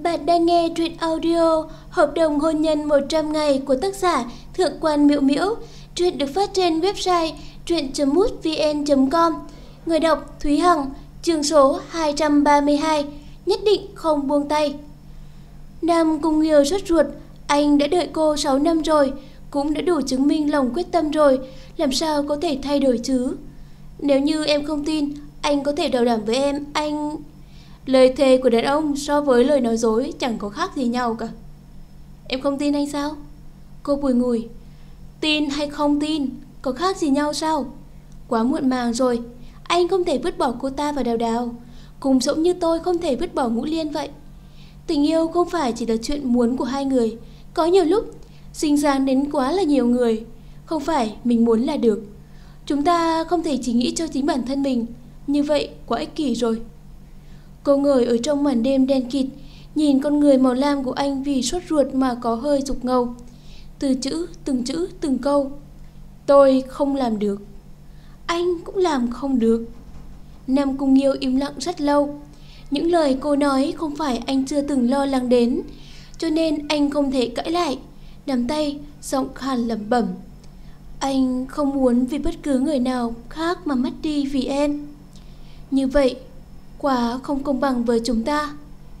Bạn đang nghe truyện audio Hợp đồng hôn nhân 100 ngày của tác giả Thượng quan Miễu Miễu. Truyện được phát trên website truyện.mútvn.com. Người đọc Thúy Hằng. Chương số 232. Nhất định không buông tay. Nam Cung Nghiêu sốt ruột. Anh đã đợi cô 6 năm rồi, cũng đã đủ chứng minh lòng quyết tâm rồi, làm sao có thể thay đổi chứ? Nếu như em không tin, anh có thể bảo đảm với em, anh... Lời thề của đàn ông so với lời nói dối chẳng có khác gì nhau cả. Em không tin anh sao? Cô bùi ngùi. Tin hay không tin có khác gì nhau sao? Quá muộn màng rồi. Anh không thể vứt bỏ cô ta và Đào Đào, cũng giống như tôi không thể vứt bỏ Ngũ Liên vậy. Tình yêu không phải chỉ là chuyện muốn của hai người. Có nhiều lúc xinh xắn đến quá là nhiều người. Không phải mình muốn là được. Chúng ta không thể chỉ nghĩ cho chính bản thân mình. Như vậy quá ích kỷ rồi. Cô ngồi ở trong màn đêm đen kịt, nhìn con người màu lam của anh vì sốt ruột mà có hơi rục ngầu. Từng chữ, từng câu. Tôi không làm được. Anh cũng làm không được. Nam Cung Nghiêu im lặng rất lâu. Những lời cô nói không phải anh chưa từng lo lắng đến, cho nên anh không thể cãi lại. Nắm tay, giọng khàn lẩm bẩm. Anh không muốn vì bất cứ người nào khác mà mất đi vì em. Như vậy quá không công bằng với chúng ta.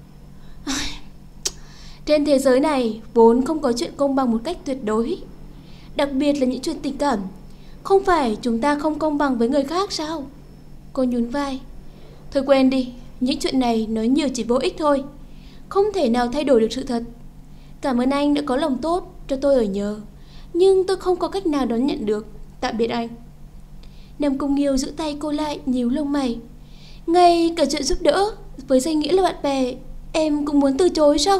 Trên thế giới này vốn không có chuyện công bằng một cách tuyệt đối, đặc biệt là những chuyện tình cảm. Không phải chúng ta không công bằng với người khác sao? Cô nhún vai. Thôi quên đi, những chuyện này nói nhiều chỉ vô ích thôi, không thể nào thay đổi được sự thật. Cảm ơn anh đã có lòng tốt cho tôi ở nhờ, nhưng tôi không có cách nào đón nhận được. Tạm biệt anh. Nam Cung Nghiêu giữ tay cô lại, nhíu lông mày. Ngay cả chuyện giúp đỡ với danh nghĩa là bạn bè em cũng muốn từ chối sao?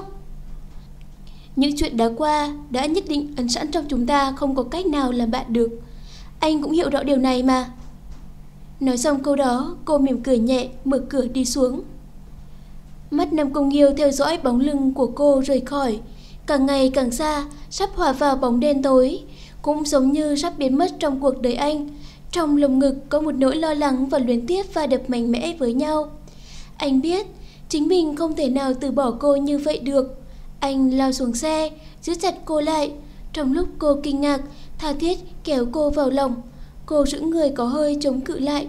Những chuyện đã qua đã nhất định ấn sẵn trong chúng ta, không có cách nào làm bạn được. Anh cũng hiểu rõ điều này mà. Nói xong câu đó, cô mỉm cười nhẹ, mở cửa đi xuống. Mắt Nam Cung Nghiêu theo dõi bóng lưng của cô rời khỏi, càng ngày càng xa, sắp hòa vào bóng đen tối, cũng giống như sắp biến mất trong cuộc đời anh. Trong lồng ngực có một nỗi lo lắng và luyến tiếc va đập mạnh mẽ với nhau. Anh biết chính mình không thể nào từ bỏ cô như vậy được. Anh lao xuống xe, giữ chặt cô lại. Trong lúc cô kinh ngạc, tha thiết kéo cô vào lòng, cô giữ người có hơi chống cự lại.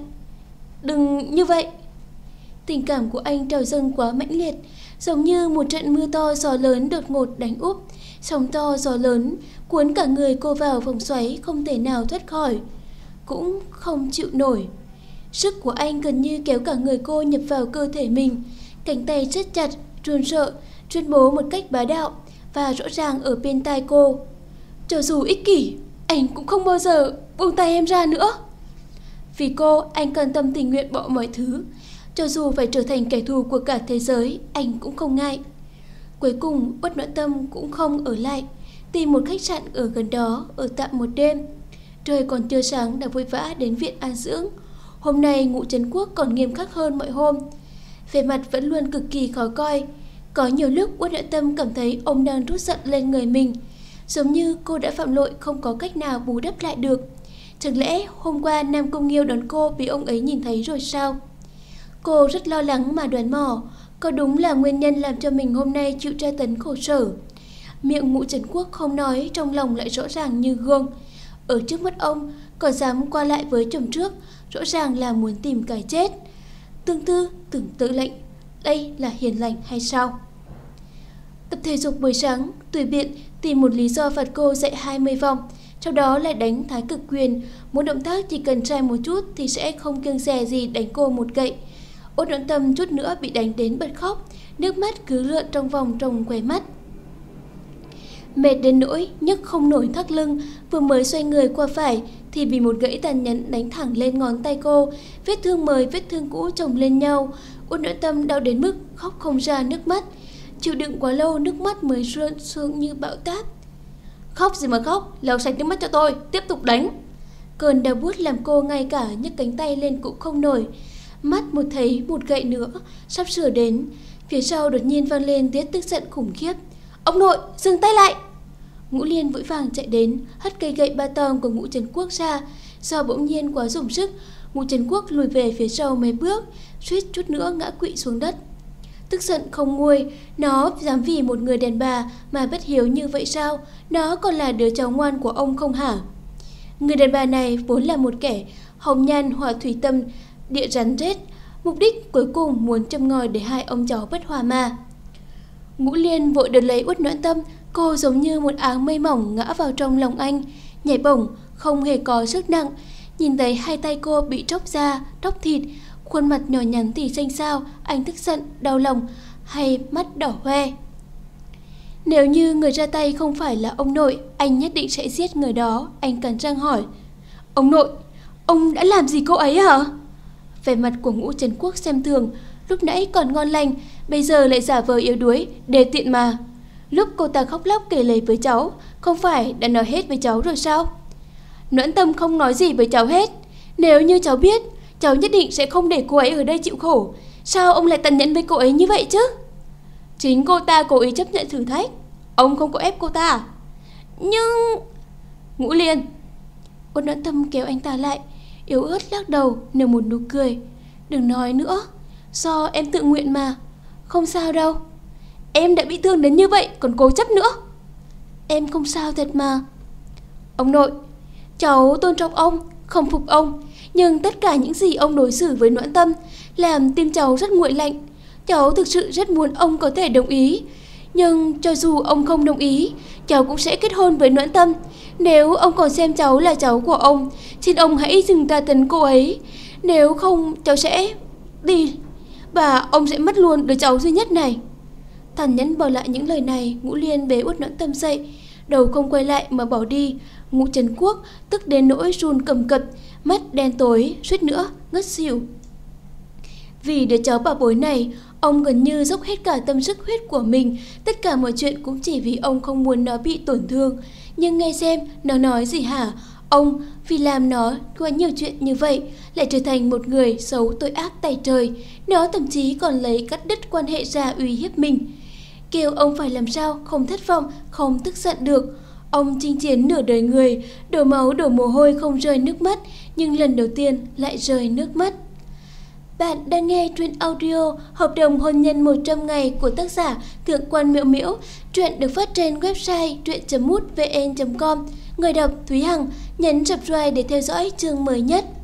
Đừng như vậy. Tình cảm của anh trào dâng quá mãnh liệt, giống như một trận mưa to gió lớn đột ngột đánh úp. Sóng to gió lớn cuốn cả người cô vào vòng xoáy không thể nào thoát khỏi, cũng không chịu nổi. Sức của anh gần như kéo cả người cô nhập vào cơ thể mình. Cánh tay siết chặt, run sợ, tuyên bố một cách bá đạo và rõ ràng ở bên tai cô. Cho dù ích kỷ, anh cũng không bao giờ buông tay em ra nữa. Vì cô, anh cam tâm tình nguyện bỏ mọi thứ. Cho dù phải trở thành kẻ thù của cả thế giới, anh cũng không ngại. Cuối cùng, Uất Noãn Tâm cũng không ở lại, tìm một khách sạn ở gần đó, ở tạm một đêm. Trời còn chưa sáng đã vội vã đến viện an dưỡng. Hôm nay Ngũ Trấn Quốc còn nghiêm khắc hơn mọi hôm, vẻ mặt vẫn luôn cực kỳ khó coi. Có nhiều lúc Uất Noãn Tâm cảm thấy ông đang trút giận lên người mình, giống như cô đã phạm lỗi không có cách nào bù đắp lại được. Chẳng lẽ hôm qua Nam Cung Nghiêu đón cô bị ông ấy nhìn thấy rồi sao? Cô rất lo lắng mà đoán mò, có đúng là nguyên nhân làm cho mình hôm nay chịu tra tấn khổ sở. Miệng Ngũ Trấn Quốc không nói, trong lòng lại rõ ràng như gương. Ở trước mắt ông còn dám qua lại với chồng trước, rõ ràng là muốn tìm cái chết. Tương Tư tưởng tự lệnh, đây là hiền lành hay sao? Tập thể dục buổi sáng, tùy biện tìm một lý do phạt cô dậy 20 vòng, sau đó lại đánh thái cực quyền. Mỗi động tác chỉ cần sai một chút thì sẽ không kiêng dè gì đánh cô một gậy. Uất Noãn Tâm chút nữa bị đánh đến bật khóc, nước mắt cứ lượn trong vòng trong khóe mắt. Mệt đến nỗi nhấc không nổi thắt lưng, vừa mới xoay người qua phải thì bị một gãy tàn nhẫn đánh thẳng lên ngón tay cô. Vết thương mới vết thương cũ chồng lên nhau. Uất Noãn Tâm đau đến mức khóc không ra nước mắt. Chịu đựng quá lâu, nước mắt mới rơi xuống như bão táp. Khóc gì mà khóc, lau sạch nước mắt cho tôi, tiếp tục đánh. Cơn đau buốt làm cô ngay cả nhấc cánh tay lên cũng không nổi. Mắt một thấy một gậy nữa sắp sửa đến, phía sau đột nhiên vang lên tiếng tức giận khủng khiếp. Ông nội, dừng tay lại! Ngũ Liên vội vàng chạy đến, hất cây gậy ba tong của Ngũ Trấn Quốc ra. Do bỗng nhiên quá dùng sức, Ngũ Trấn Quốc lùi về phía sau mấy bước, suýt chút nữa ngã quỵ xuống đất. Tức giận không nguôi, nó dám vì một người đàn bà mà bất hiếu như vậy sao? Nó còn là đứa cháu ngoan của ông không hả? Người đàn bà này vốn là một kẻ hồng nhan họa thủy tâm, địa rắn rết, mục đích cuối cùng muốn châm ngòi để hai ông cháu bất hòa mà. Ngũ Liên vội đợt lấy Uất Noãn Tâm, cô giống như một áng mây mỏng ngã vào trong lòng anh, nhảy bổng, không hề có sức nặng. Nhìn thấy hai tay cô bị tróc da, tróc thịt, khuôn mặt nhỏ nhắn thì xanh xao, anh tức giận, đau lòng, hay mắt đỏ hoe. Nếu như người ra tay không phải là ông nội, anh nhất định sẽ giết người đó. Anh cắn răng hỏi: Ông nội, ông đã làm gì cô ấy hả? Vẻ mặt của Ngũ Trấn Quốc xem thường, lúc nãy còn ngon lành, bây giờ lại giả vờ yếu đuối, đề tiện mà. Lúc cô ta khóc lóc kể lể với cháu, không phải đã nói hết với cháu rồi sao? Noãn Tâm không nói gì với cháu hết. Nếu như cháu biết, cháu nhất định sẽ không để cô ấy ở đây chịu khổ. Sao ông lại tàn nhẫn với cô ấy như vậy chứ? Chính cô ta cố ý chấp nhận thử thách, ông không có ép cô ta. Nhưng... Ngũ Liên. Uất Noãn Tâm kéo anh ta lại, yếu ớt lắc đầu, nở một nụ cười. Đừng nói nữa, do em tự nguyện mà. Không sao đâu. Em đã bị thương đến như vậy còn cố chấp nữa. Em không sao thật mà. Ông nội, cháu tôn trọng ông, không phục ông, nhưng tất cả những gì ông đối xử với Noãn Tâm làm tim cháu rất nguội lạnh. Cháu thực sự rất muốn ông có thể đồng ý, nhưng cho dù ông không đồng ý, cháu cũng sẽ kết hôn với Noãn Tâm. Nếu ông còn xem cháu là cháu của ông, xin ông hãy dừng tra tấn cô ấy. Nếu không, cháu sẽ đi, và ông sẽ mất luôn đứa cháu duy nhất này. Tàn nhẫn bỏ lại những lời này, Ngũ Liên bế Uất Noãn Tâm dậy, đầu không quay lại mà bỏ đi. Ngũ Trấn Quốc tức đến nỗi run cầm cập, mắt đen tối, suýt nữa ngất xỉu. Vì đứa cháu bảo bối này, ông gần như dốc hết cả tâm sức huyết của mình. Tất cả mọi chuyện cũng chỉ vì ông không muốn nó bị tổn thương. Nhưng nghe xem nó nói gì hả? Ông vì làm nó quá nhiều chuyện như vậy lại trở thành một người xấu tội ác tày trời. Nó thậm chí còn lấy cắt đứt quan hệ ra uy hiếp mình. Kêu ông phải làm sao không thất vọng, không tức giận được. Ông chinh chiến nửa đời người, đổ máu đổ mồ hôi không rơi nước mắt, nhưng lần đầu tiên lại rơi nước mắt. Bạn đang nghe truyện audio Hợp đồng hôn nhân 100 ngày của tác giả Thượng Quan Miễu Miễu. Truyện được phát trên website truyện.mútvn.com. Người đọc Thúy Hằng. Nhấn subscribe để theo dõi chương mới nhất.